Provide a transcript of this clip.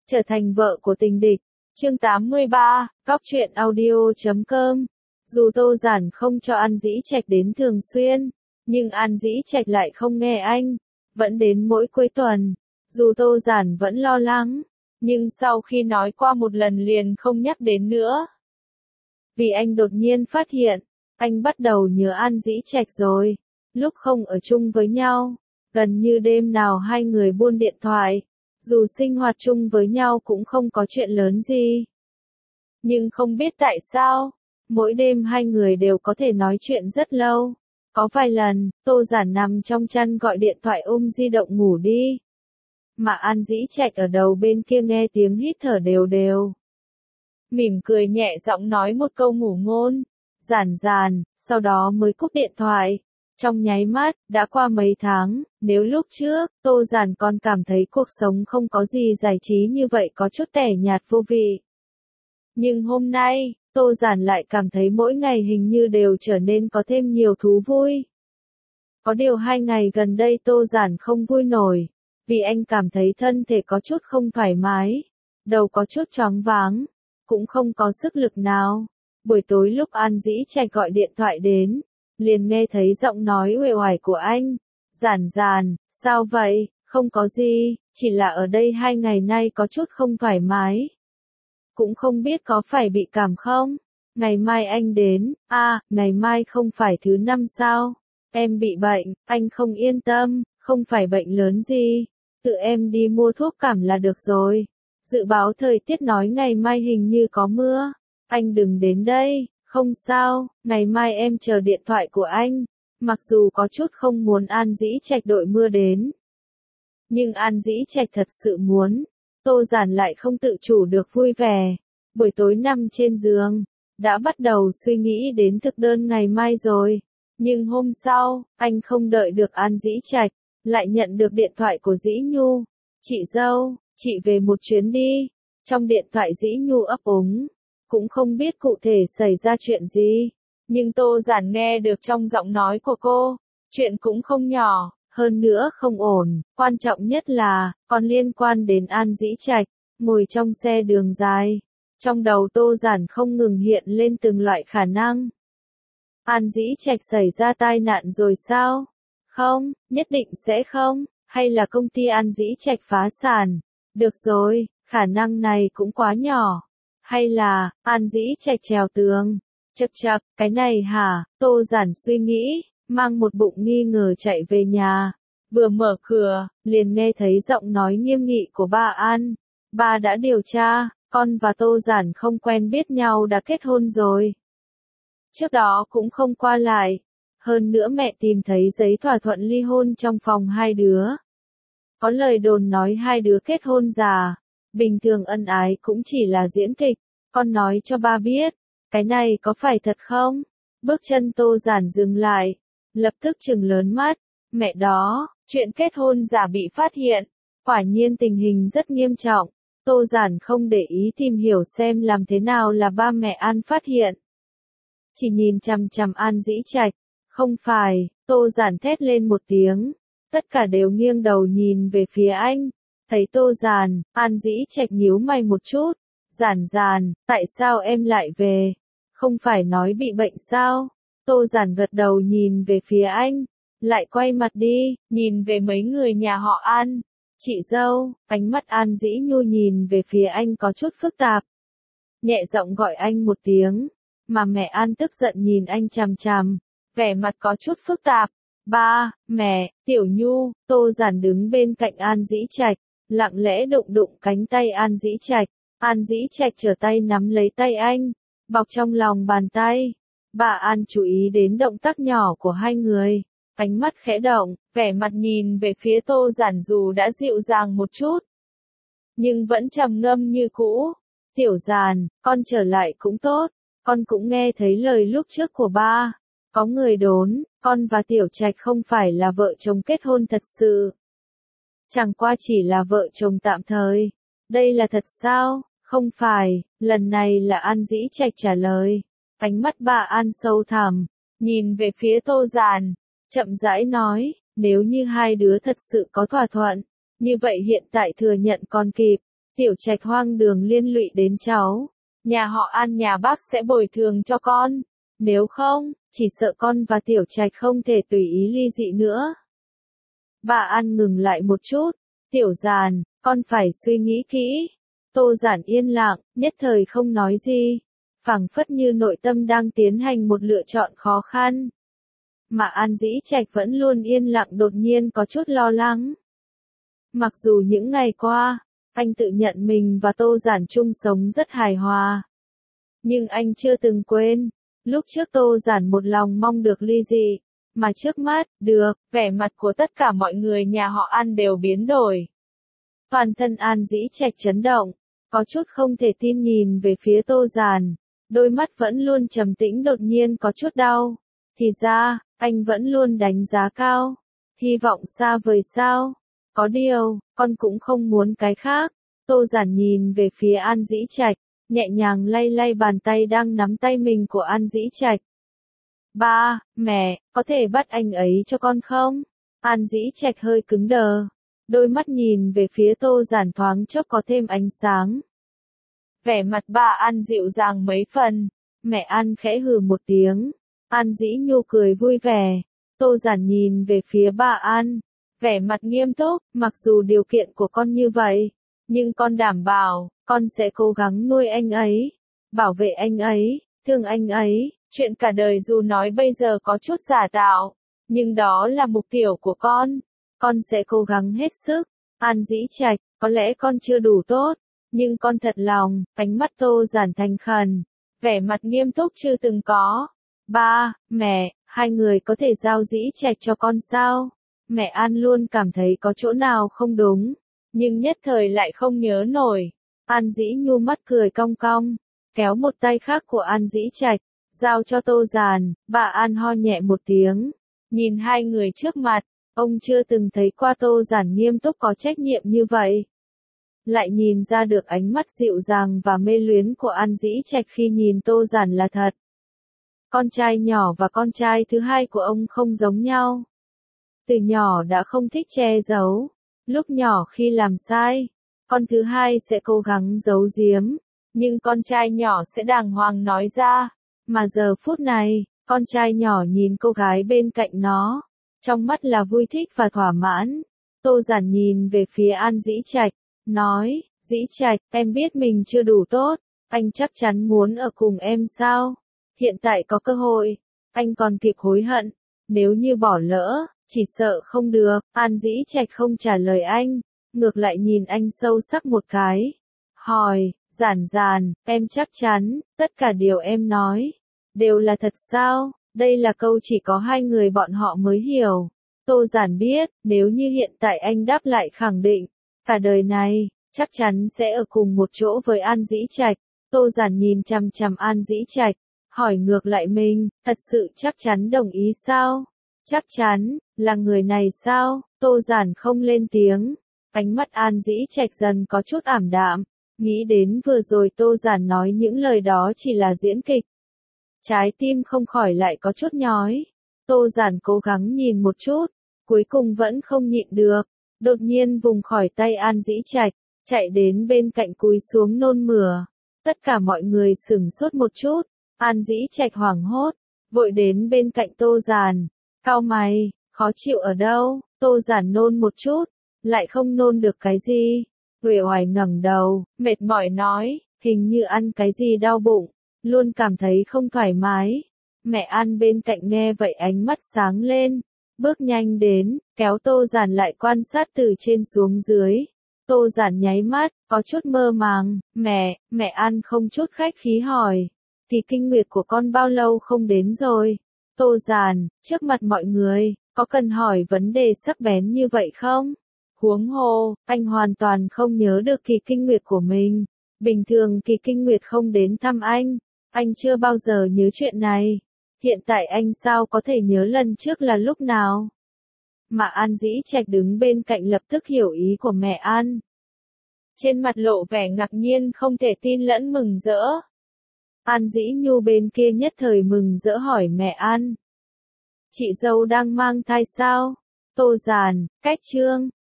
Trở thành vợ của tình địch. Chương 83, Góc truyện audio.com. Dù Tô Giản không cho An Dĩ Trạch đến thường xuyên, nhưng An Dĩ Trạch lại không nghe anh, vẫn đến mỗi cuối tuần. Dù Tô Giản vẫn lo lắng, nhưng sau khi nói qua một lần liền không nhắc đến nữa. Vì anh đột nhiên phát hiện, anh bắt đầu nhớ An Dĩ Trạch rồi. Lúc không ở chung với nhau, gần như đêm nào hai người buôn điện thoại. Dù sinh hoạt chung với nhau cũng không có chuyện lớn gì. Nhưng không biết tại sao, mỗi đêm hai người đều có thể nói chuyện rất lâu. Có vài lần, Tô Giản nằm trong chăn gọi điện thoại ôm di động ngủ đi. Mà An Dĩ Trạch ở đầu bên kia nghe tiếng hít thở đều đều. Mỉm cười nhẹ giọng nói một câu ngủ ngôn, giản giản, sau đó mới cúp điện thoại. Trong nháy mắt, đã qua mấy tháng, nếu lúc trước, Tô Giản còn cảm thấy cuộc sống không có gì giải trí như vậy có chút tẻ nhạt vô vị. Nhưng hôm nay, Tô Giản lại cảm thấy mỗi ngày hình như đều trở nên có thêm nhiều thú vui. Có điều 2 ngày gần đây Tô Giản không vui nổi, vì anh cảm thấy thân thể có chút không thoải mái, đầu có chút choáng váng, cũng không có sức lực nào. Buổi tối lúc An Dĩ Trạch gọi điện thoại đến, liền nghe thấy giọng nói uể oải của anh. Giản giản, sao vậy? Không có gì, chỉ là ở đây 2 ngày nay có chút không thoải mái. Cũng không biết có phải bị cảm không? Ngày mai anh đến, ngày mai không phải thứ 5 sao? Em bị bệnh, anh không yên tâm, không phải bệnh lớn gì. Tự em đi mua thuốc cảm là được rồi. Dự báo thời tiết nói ngày mai hình như có mưa. Anh đừng đến đây. Không sao, ngày mai em chờ điện thoại của anh. Mặc dù có chút không muốn An Dĩ Trạch đội mưa đến. Nhưng An Dĩ Trạch thật sự muốn. Tô Giản lại không tự chủ được vui vẻ. Buổi tối nằm trên giường, đã bắt đầu suy nghĩ đến thực đơn ngày mai rồi. Nhưng hôm sau, anh không đợi được An Dĩ Trạch, lại nhận được điện thoại của Dĩ Nhu. Chị dâu, chị về một chuyến đi. Trong điện thoại Dĩ Nhu ấp úng. Cũng không biết cụ thể xảy ra chuyện gì, nhưng Tô Giản nghe được trong giọng nói của cô, chuyện cũng không nhỏ, hơn nữa không ổn, quan trọng nhất là, còn liên quan đến An Dĩ Trạch, ngồi trong xe đường dài. Trong đầu Tô Giản không ngừng hiện lên từng loại khả năng. An Dĩ Trạch xảy ra tai nạn rồi sao? Không, nhất định sẽ không, hay là công ty An Dĩ Trạch phá sản? Được rồi, khả năng này cũng quá nhỏ. Hay là, An Dĩ Trạch trèo tường? Chậc chậc, cái này hả? Tô Giản suy nghĩ, mang một bụng nghi ngờ chạy về nhà. Vừa mở cửa, liền nghe thấy giọng nói nghiêm nghị của ba An. Ba đã điều tra, con và Tô Giản không quen biết nhau đã kết hôn rồi. Trước đó cũng không qua lại. Hơn nữa mẹ tìm thấy giấy thỏa thuận ly hôn trong phòng hai đứa. Có lời đồn nói hai đứa kết hôn già. Bình thường ân ái cũng chỉ là diễn kịch, con nói cho ba biết, cái này có phải thật không? Bước chân Tô Giản dừng lại, lập tức trừng lớn mắt, mẹ đó, chuyện kết hôn giả bị phát hiện, quả nhiên tình hình rất nghiêm trọng, Tô Giản không để ý tìm hiểu xem làm thế nào là ba mẹ An phát hiện. Chỉ nhìn chằm chằm An Dĩ Trạch, không phải, Tô Giản thét lên một tiếng, tất cả đều nghiêng đầu nhìn về phía anh. Thấy Tô Giản, An Dĩ Trạch nhíu mày một chút. Giản giản, tại sao em lại về? Không phải nói bị bệnh sao? Tô Giản gật đầu nhìn về phía anh. Lại quay mặt đi, nhìn về mấy người nhà họ An. Chị dâu, ánh mắt An Dĩ Nhu nhìn về phía anh có chút phức tạp. Nhẹ giọng gọi anh một tiếng. Mà mẹ An tức giận nhìn anh chằm chằm. Vẻ mặt có chút phức tạp. Ba, mẹ, Tiểu Nhu, Tô Giản đứng bên cạnh An Dĩ Trạch. Lặng lẽ đụng đụng cánh tay An Dĩ Trạch. An Dĩ Trạch trở tay nắm lấy tay anh, bọc trong lòng bàn tay. Bà An chú ý đến động tác nhỏ của hai người, ánh mắt khẽ động, vẻ mặt nhìn về phía Tô Giản dù đã dịu dàng một chút, nhưng vẫn trầm ngâm như cũ. Tiểu Giản, con trở lại cũng tốt, con cũng nghe thấy lời lúc trước của ba. Có người đồn, con và Tiểu Trạch không phải là vợ chồng kết hôn thật sự. Chẳng qua chỉ là vợ chồng tạm thời. Đây là thật sao? Không phải, lần này là An Dĩ Trạch trả lời. Ánh mắt bà An sâu thẳm, nhìn về phía Tô Giản, chậm rãi nói, nếu như hai đứa thật sự có thỏa thuận, như vậy hiện tại thừa nhận còn kịp. Tiểu Trạch hoang đường liên lụy đến cháu. Nhà họ An nhà bác sẽ bồi thường cho con. Nếu không, chỉ sợ con và Tiểu Trạch không thể tùy ý ly dị nữa. Bà An ngừng lại một chút. Tiểu Giản, con phải suy nghĩ kỹ. Tô Giản yên lặng, nhất thời không nói gì. Phảng phất như nội tâm đang tiến hành một lựa chọn khó khăn. Mà An Dĩ Trạch vẫn luôn yên lặng, đột nhiên có chút lo lắng. Mặc dù những ngày qua, anh tự nhận mình và Tô Giản chung sống rất hài hòa. Nhưng anh chưa từng quên, lúc trước Tô Giản một lòng mong được ly dị, mà trước mắt, vẻ mặt của tất cả mọi người nhà họ An đều biến đổi. Toàn thân An Dĩ Trạch chấn động, có chút không thể tin nhìn về phía Tô Giản, đôi mắt vẫn luôn trầm tĩnh đột nhiên có chút đau. Thì ra, anh vẫn luôn đánh giá cao, hy vọng xa vời sao. Có điều, con cũng không muốn cái khác. Tô Giản nhìn về phía An Dĩ Trạch, nhẹ nhàng lay lay bàn tay đang nắm tay mình của An Dĩ Trạch. Ba, mẹ, có thể bắt anh ấy cho con không? An Dĩ Trạch hơi cứng đờ, đôi mắt nhìn về phía Tô Giản thoáng chốc có thêm ánh sáng. Vẻ mặt bà An dịu dàng mấy phần, mẹ An khẽ hừ một tiếng. An Dĩ Nhu cười vui vẻ, Tô Giản nhìn về phía bà An, vẻ mặt nghiêm túc, mặc dù điều kiện của con như vậy, nhưng con đảm bảo, con sẽ cố gắng nuôi anh ấy, bảo vệ anh ấy, thương anh ấy, chuyện cả đời dù nói bây giờ có chút giả tạo, nhưng đó là mục tiêu của con sẽ cố gắng hết sức. An Dĩ Trạch, có lẽ con chưa đủ tốt, nhưng con thật lòng, ánh mắt Tô Giản thành khẩn, vẻ mặt nghiêm túc chưa từng có. Ba, mẹ, hai người có thể giao Dĩ Trạch cho con sao? Mẹ An luôn cảm thấy có chỗ nào không đúng, nhưng nhất thời lại không nhớ nổi. An Dĩ Nhu mắt cười cong cong, kéo một tay khác của An Dĩ Trạch, giao cho Tô Giản. Bà An ho nhẹ một tiếng, nhìn hai người trước mặt, ông chưa từng thấy qua Tô Giản nghiêm túc có trách nhiệm như vậy. Lại nhìn ra được ánh mắt dịu dàng và mê luyến của An Dĩ Trạch khi nhìn Tô Giản là thật. Con trai nhỏ và con trai thứ hai của ông không giống nhau. Từ nhỏ đã không thích che giấu. Lúc nhỏ khi làm sai, con thứ hai sẽ cố gắng giấu giếm, nhưng con trai nhỏ sẽ đàng hoàng nói ra. Mà giờ phút này, con trai nhỏ nhìn cô gái bên cạnh nó, trong mắt là vui thích và thỏa mãn. Tô Giản nhìn về phía An Dĩ Trạch, nói, Dĩ Trạch, em biết mình chưa đủ tốt, anh chắc chắn muốn ở cùng em sao? Hiện tại có cơ hội, anh còn kịp hối hận, nếu như bỏ lỡ, chỉ sợ không được. An Dĩ Trạch không trả lời anh, ngược lại nhìn anh sâu sắc một cái. Hỏi, Giản Giản, em chắc chắn, tất cả điều em nói, đều là thật sao? Đây là câu chỉ có hai người bọn họ mới hiểu. Tô Giản biết, nếu như hiện tại anh đáp lại khẳng định, cả đời này, chắc chắn sẽ ở cùng một chỗ với An Dĩ Trạch. Tô Giản nhìn chằm chằm An Dĩ Trạch, hỏi ngược lại mình, thật sự chắc chắn đồng ý sao? Chắc chắn, là người này sao? Tô Giản không lên tiếng, ánh mắt An Dĩ Trạch dần có chút ảm đạm, nghĩ đến vừa rồi Tô Giản nói những lời đó chỉ là diễn kịch. Trái tim không khỏi lại có chút nhói. Tô Giản cố gắng nhìn một chút, cuối cùng vẫn không nhịn được, đột nhiên vùng khỏi tay An Dĩ Trạch, chạy đến bên cạnh cúi xuống nôn mửa. Tất cả mọi người sửng sốt một chút, An Dĩ Trạch hoảng hốt, vội đến bên cạnh Tô Giản, cau mày, khó chịu ở đâu? Tô Giản nôn một chút, lại không nôn được cái gì. Uể oải ngẩng đầu, mệt mỏi nói, hình như ăn cái gì đau bụng, luôn cảm thấy không thoải mái. Mẹ An bên cạnh nghe vậy ánh mắt sáng lên, bước nhanh đến, kéo Tô Giản lại quan sát từ trên xuống dưới. Tô Giản nháy mắt, có chút mơ màng, mẹ An không chút khách khí hỏi, thì kinh nguyệt của con bao lâu không đến rồi? Tô Giản, trước mặt mọi người, có cần hỏi vấn đề sắc bén như vậy không? Huống hồ, anh hoàn toàn không nhớ được kỳ kinh nguyệt của mình. Bình thường kỳ kinh nguyệt không đến thăm anh chưa bao giờ nhớ chuyện này. Hiện tại anh sao có thể nhớ lần trước là lúc nào? Mà An Dĩ Trạch đứng bên cạnh lập tức hiểu ý của mẹ An. Trên mặt lộ vẻ ngạc nhiên không thể tin lẫn mừng rỡ. An Dĩ Nhu bên kia nhất thời mừng rỡ hỏi mẹ An. Chị dâu đang mang thai sao? Tô Giản, cách chương.